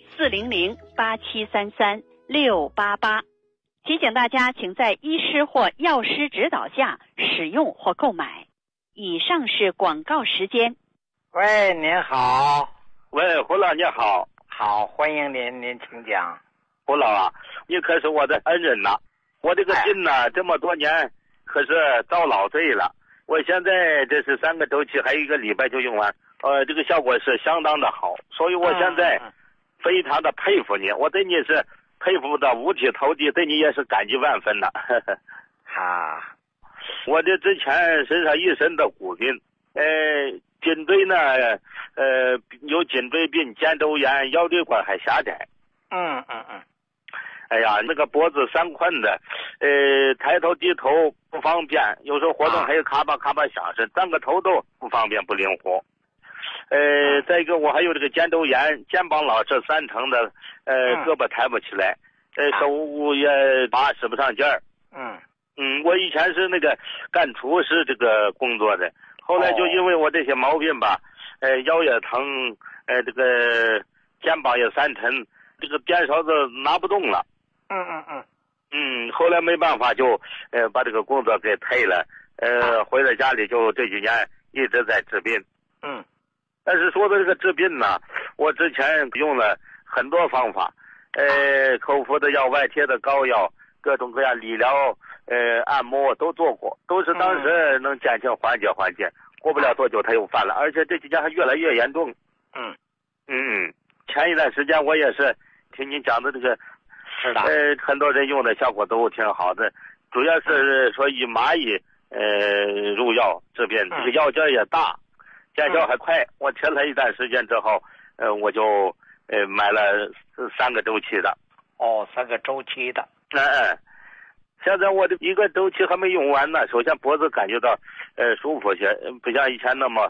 400-8733-688。提醒大家，请在医师或药师指导下使用或购买。以上是广告时间。 喂，您好。 喂，胡老你好。 好，欢迎您，您请讲。 胡老啊，你可是我的恩人呐！我这个病呢，这么多年可是遭老罪了。我现在这是3个周期，还有1个礼拜就用完，这个效果是相当的好，所以我现在非常的佩服你，我对你是佩服的五体投地，对你也是感激万分的。 好， 我这之前身上一身的骨病，颈椎呢，有颈椎病、肩周炎、腰椎管还狭窄。哎呀，那个脖子3困的，抬头低头不方便，有时候活动还有咔吧咔吧响声，站个头都不方便不灵活。再一个我还有这个肩周炎，肩膀老是3层的，胳膊抬不起来，手也使不上劲儿。我以前是那个干厨师这个工作的，后来就因为我这些毛病吧，腰也疼，这个肩膀也3沉，这个颠勺子拿不动了。后来没办法就把这个工作给退了，回到家里就这几年一直在治病。但是说的这个治病呢，我之前用了很多方法，口服的药、外贴的膏药，各种各样理疗、按摩都做过，都是当时能减轻缓解。过不了多久他又犯了，而且这几年还越来越严重。前一段时间我也是听你讲的这个， 是的， 很多人用的效果都挺好的，主要是说以蚂蚁入药治病，这个药劲也大，见效还快。我吃了一段时间之后，我就买了3个周期的。 3个周期的。 现在我这1个周期还没用完呢。首先脖子感觉到舒服些，不像以前那么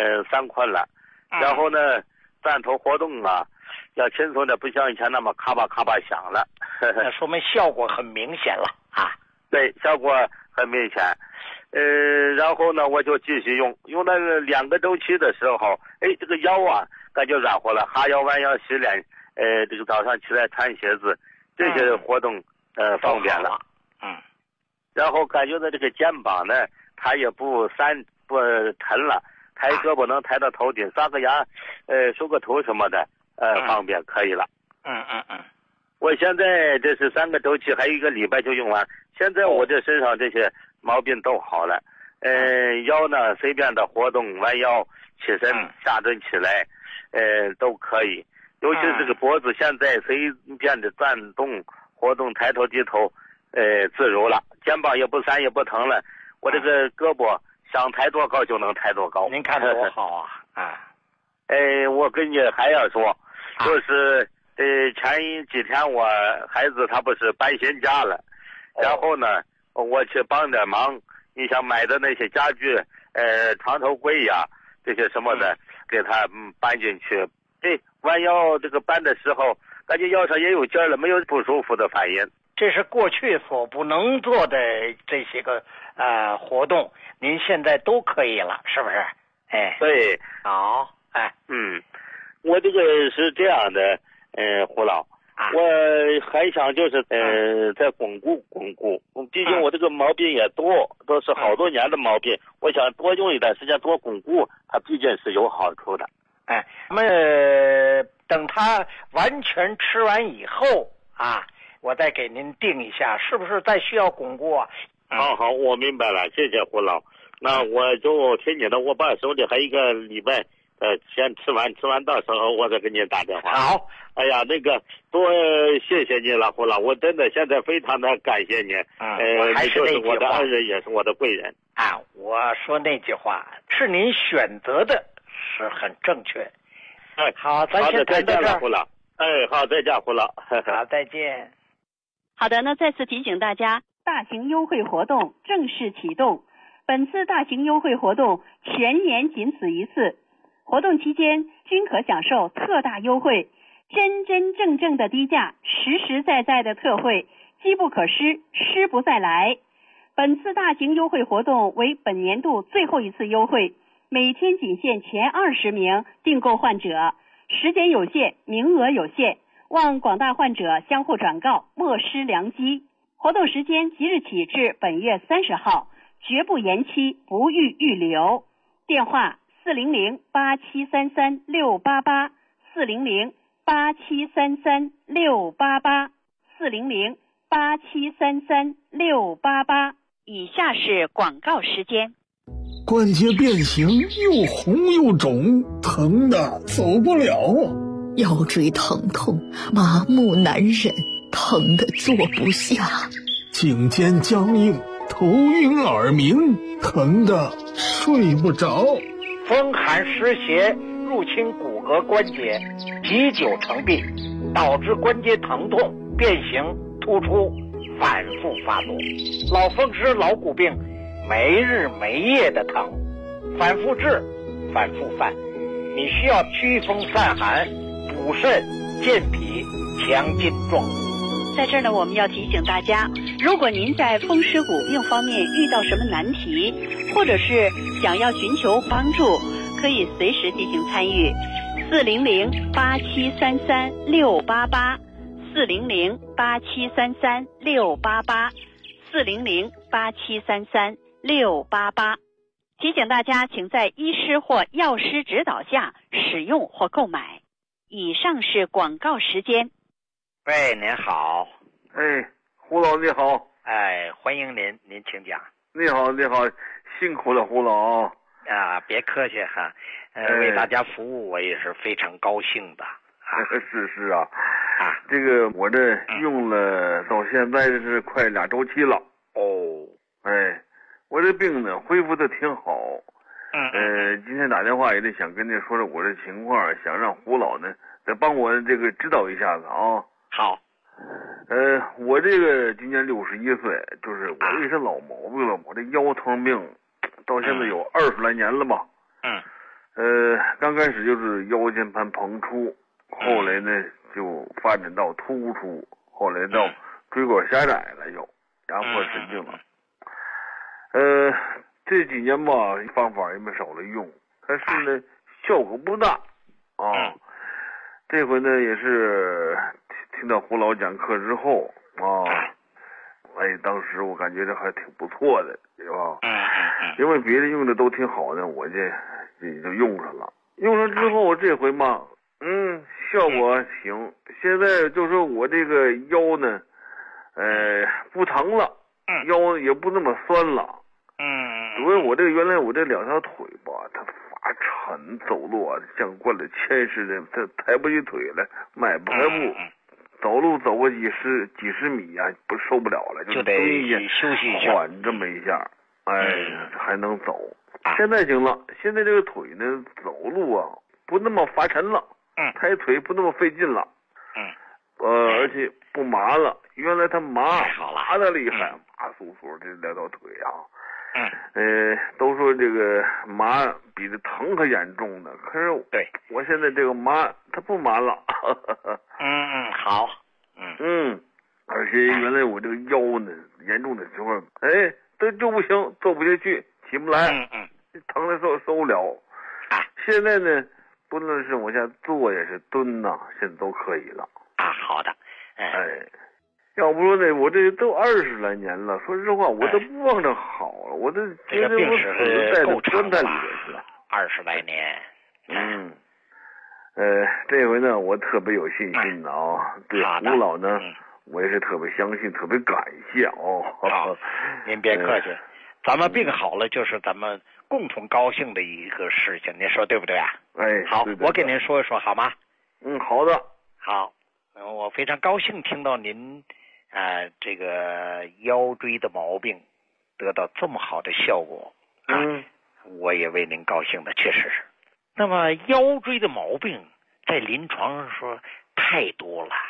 3困了。然后呢，站头活动啊，要轻松的，不像以前那么咔吧咔吧响了。 那说明效果很明显了啊。 对，效果很明显。然后呢，我就继续用了2个周期的时候，这个腰啊感觉软和了，哈腰弯腰洗脸，这个早上起来穿鞋子，这些活动方便了。然后感觉到这个肩膀呢，它也不沉了，抬胳膊能抬到头顶，刷个牙，梳个头什么的，方便可以了。我现在这是3个周期，还有1个礼拜就用完。现在我这身上这些毛病都好了，腰呢随便的活动，弯腰起身下蹲起来，都可以。尤其是这个脖子，现在随便的转动活动，抬头低头，自如了。肩膀也不酸也不疼了，我这个胳膊想抬多高就能抬多高。 您看多好啊！ 我跟你还要说，就是前几天我孩子他不是搬新家了，然后呢我去帮点忙，你想买的那些家具，床头柜呀这些什么的，给他搬进去。弯腰这个搬的时候，感觉腰上也有劲儿了，没有不舒服的反应。 这是过去所不能做的这些个活动，您现在都可以了，是不是？ 对， 好， 我这个是这样的，胡老，我还想就是再巩固，毕竟我这个毛病也多，都是好多年的毛病，我想多用一段时间多巩固，它毕竟是有好处的。 我们等它完全吃完以后我再给您定一下，是不是再需要巩固啊？ 好，我明白了，谢谢胡老。那我就听你的，我把手里还1个礼拜，先吃完到时候我再给你打电话。 好， 哎呀，那个多谢谢你了，胡老，我真的现在非常的感谢你。你就是我的恩人，也是我的贵人。 我说那句话是您选择的，是很正确。好，咱先谈到这儿。 胡老。好，再见，胡老。 好，再见。 好的，那再次提醒大家，大型优惠活动正式启动。本次大型优惠活动全年仅此一次，活动期间均可享受特大优惠，真真正正的低价，实实在在的特惠，机不可失，失不再来。本次大型优惠活动为本年度最后一次优惠，每天仅限前20名订购患者，时间有限，名额有限，望广大患者相互转告，莫失良机。活动时间即日起至本月30号，绝不延期，不予预留。电话 400-8733-688，400-8733-688，400-8733-688。以下是广告时间。 关节变形，又红又肿，疼的走不了。 腰椎疼痛，麻木难忍，疼的坐不下。 颈肩僵硬，头晕耳鸣，疼的睡不着。 风寒湿邪入侵骨骼关节，积久成病，导致关节疼痛、变形、突出，反复发作。老风湿、老骨病，没日没夜的疼，反复治，反复犯。你需要驱风散寒、补肾、健脾、强筋壮骨。 在这儿呢，我们要提醒大家，如果您在风湿骨病方面遇到什么难题，或者是想要寻求帮助，可以随时进行参与。400-8733-688， 400-8733-688， 400-8733-688。提醒大家，请在医师或药师指导下使用或购买。以上是广告时间。 喂，您好。 哎，胡老你好。 哎，欢迎您，您请讲。 你好，你好，辛苦了，胡老。 啊，别客气哈。为大家服务，我也是非常高兴的。 是啊。这个我这用了到现在是快2周期了。 哦。 哎，我这病呢恢复的挺好。今天打电话也得想跟您说说我这情况，想让胡老呢再帮我这个指导一下子啊。 好。 我这个今年61岁，就是我也是老毛病了，我这腰疼病到现在有20来年了吧。刚开始就是腰间盘膨出，后来呢就发展到突出，后来到椎管狭窄了，又压迫神经了。这几年吧，方法也没少了用，但是呢效果不大啊。这回呢也是听到胡老讲课之后啊，当时我感觉这还挺不错的，对吧？因为别人用的都挺好的，我这也就用上了。用上之后这回嘛，效果行。现在就说我这个腰呢，不疼了，腰也不那么酸了。因为我这个原来我这2条腿吧，它发沉，走路啊像惯了铅似的，它抬不起腿来，迈不开步，走路走个几十米啊，不受不了了， 就得休息一下， 缓这么一下，还能走。现在行了，现在这个腿呢，走路啊不那么发沉了，抬腿不那么费劲了，而且不麻了。原来它麻的厉害，麻酥酥这2条腿啊。都说这个麻比这疼还严重呢，可是我现在这个麻它不麻了。 好。 而且原来我这个腰呢严重的时候，就不行，坐不下去，起不来，疼的受不了。现在呢，不论是往下坐也是蹲呐，现在都可以了。 好的。 要不说呢，我这都20来年了，说实话，我都不往这好了，我都这个病史是够长的了 ，20来年。 这回呢，我特别有信心的啊，对胡老呢，我也是特别相信，特别感谢哦。 好，您别客气，咱们病好了，就是咱们共同高兴的一个事情，您说对不对啊？好，我给您说一说好吗？ 好的。 好，我非常高兴听到您。这个腰椎的毛病得到这么好的效果我也为您高兴的，确实是。那么腰椎的毛病在临床上说太多了，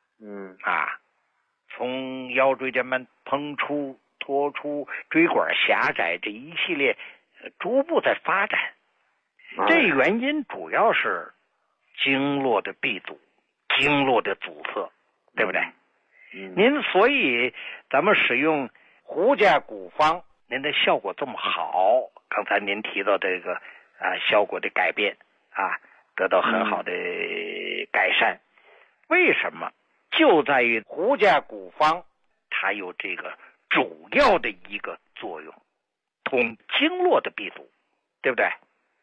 从腰椎间盘膨出、脱出、椎管狭窄这一系列逐步在发展，这原因主要是经络的闭阻、经络的阻塞，对不对？您所以咱们使用胡家古方，您的效果这么好，刚才您提到这个效果的改变得到很好的改善。为什么？就在于胡家古方它有这个主要的一个作用，通经络的闭阻，对不对？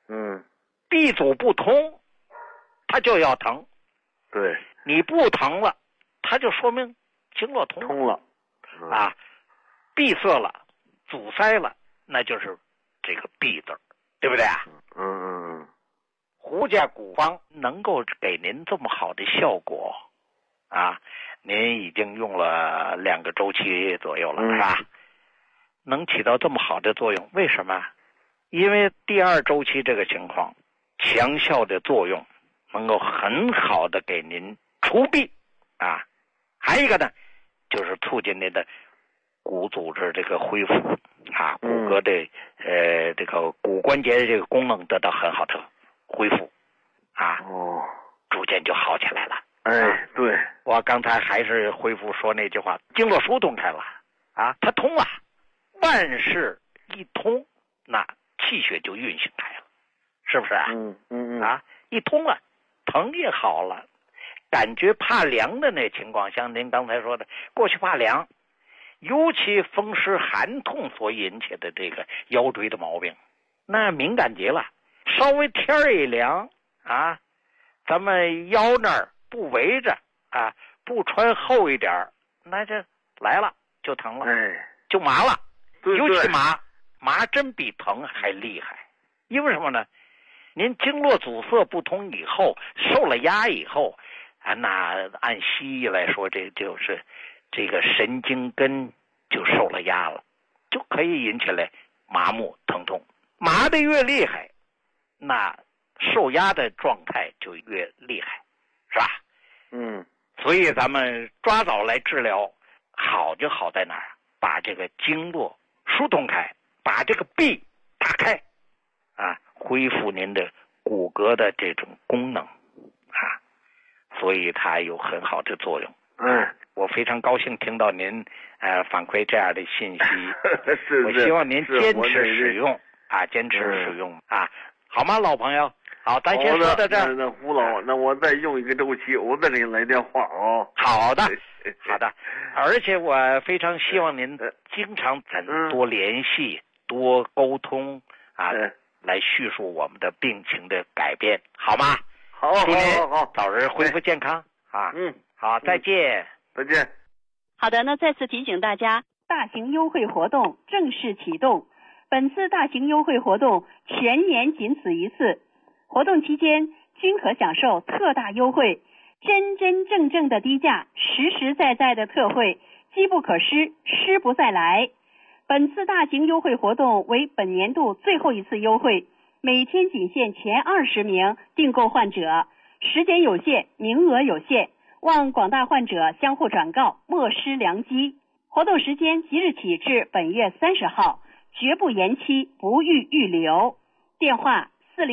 B 组不通，它就要疼。 对， 你不疼了，它就说明经络通了。 闭塞了，阻塞了，那就是这个 B 字，对不对啊？胡家古方能够给您这么好的效果啊，您已经用了2个周期左右了，是吧？能起到这么好的作用，为什么？因为第2周期这个情况，强效的作用能够很好的给您除弊啊。还有一个呢，就是促进您的骨组织这个恢复啊，骨骼的这个骨关节的这个功能得到很好的恢复啊，逐渐就好起来了。 对， 我刚才还是恢复说那句话，经络疏通开了啊，它通了，万事一通，那气血就运行开了，是不是啊？一通了，疼也好了，感觉怕凉的那情况，像您刚才说的，过去怕凉，尤其风湿寒痛所引起的这个腰椎的毛病，那敏感极了，稍微天儿一凉啊，咱们腰那儿不围着啊，不穿厚一点，那就来了，就疼了，就麻了。尤其麻真比疼还厉害。因为什么呢？您经络阻塞不通以后，受了压以后啊，那按西医来说，这就是这个神经根就受了压了，就可以引起来麻木疼痛。麻的越厉害，那受压的状态就越厉害，是吧？所以咱们抓早来治疗，好就好在哪儿？把这个经络疏通开，把这个壁打开啊，恢复您的骨骼的这种功能啊，所以它有很好的作用。我非常高兴听到您反馈这样的信息。我希望您坚持使用啊，坚持使用啊，好吗，老朋友？好，咱先说到这儿。 那胡老，那我再用1个周期，我再给你来电话啊。 好的，好的。而且我非常希望您经常咱多联系、多沟通啊，来叙述我们的病情的改变，好吗？ 好， 祝您早日恢复健康啊！好，再见， 再见。 好的，那再次提醒大家，大型优惠活动正式启动。本次大型优惠活动全年仅此一次，活动期间均可享受特大优惠，真真正正的低价，实实在在的特惠，机不可失，失不再来。本次大型优惠活动为本年度最后一次优惠，每天仅限前20名订购患者，时间有限，名额有限，望广大患者相互转告，莫失良机。活动时间即日起至本月30号，绝不延期，不予预留。电话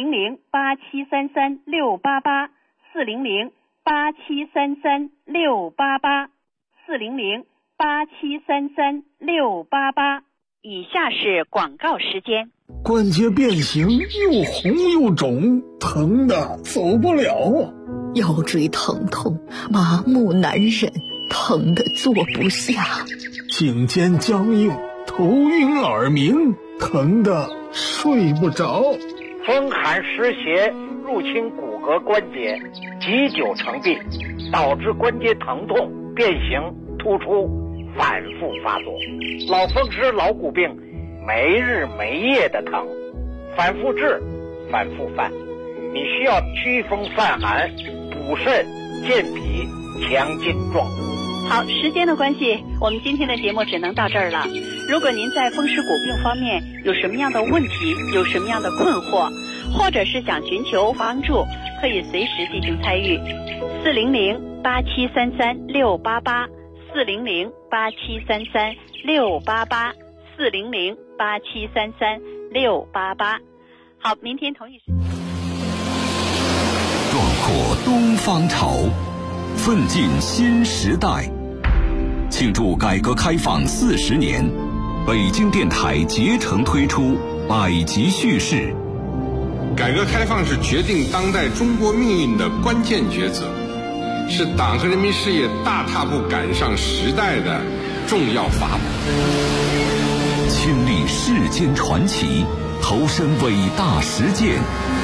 400-8733-688 400-8733-688 400-8733-688。以下是广告时间。 关节变形，又红又肿，疼的走不了啊！ 腰椎疼痛，麻木难忍，疼的坐不下； 颈肩僵硬，头晕耳鸣，疼的睡不着。 风寒湿邪入侵骨骼关节，积久成病，导致关节疼痛、变形、突出，反复发作。老风湿、老骨病，没日没夜的疼，反复治，反复犯。你需要祛风散寒、补肾健脾、强筋壮骨。 好，时间的关系，我们今天的节目只能到这儿了。如果您在风湿骨病方面有什么样的问题，有什么样的困惑，或者是想寻求帮助，可以随时进行参与。400-8733-688 400-8733-688 400-8733-688。好，明天同一时间。 壮阔东方潮，奋进新时代。庆祝改革开放40年，北京电台竭诚推出百集叙事。 改革开放是决定当代中国命运的关键抉择，是党和人民事业大踏步赶上时代的重要法宝。 亲历世间传奇， 投身伟大实践，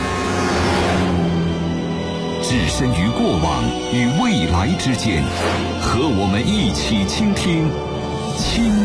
置身于过往与未来之间，和我们一起倾听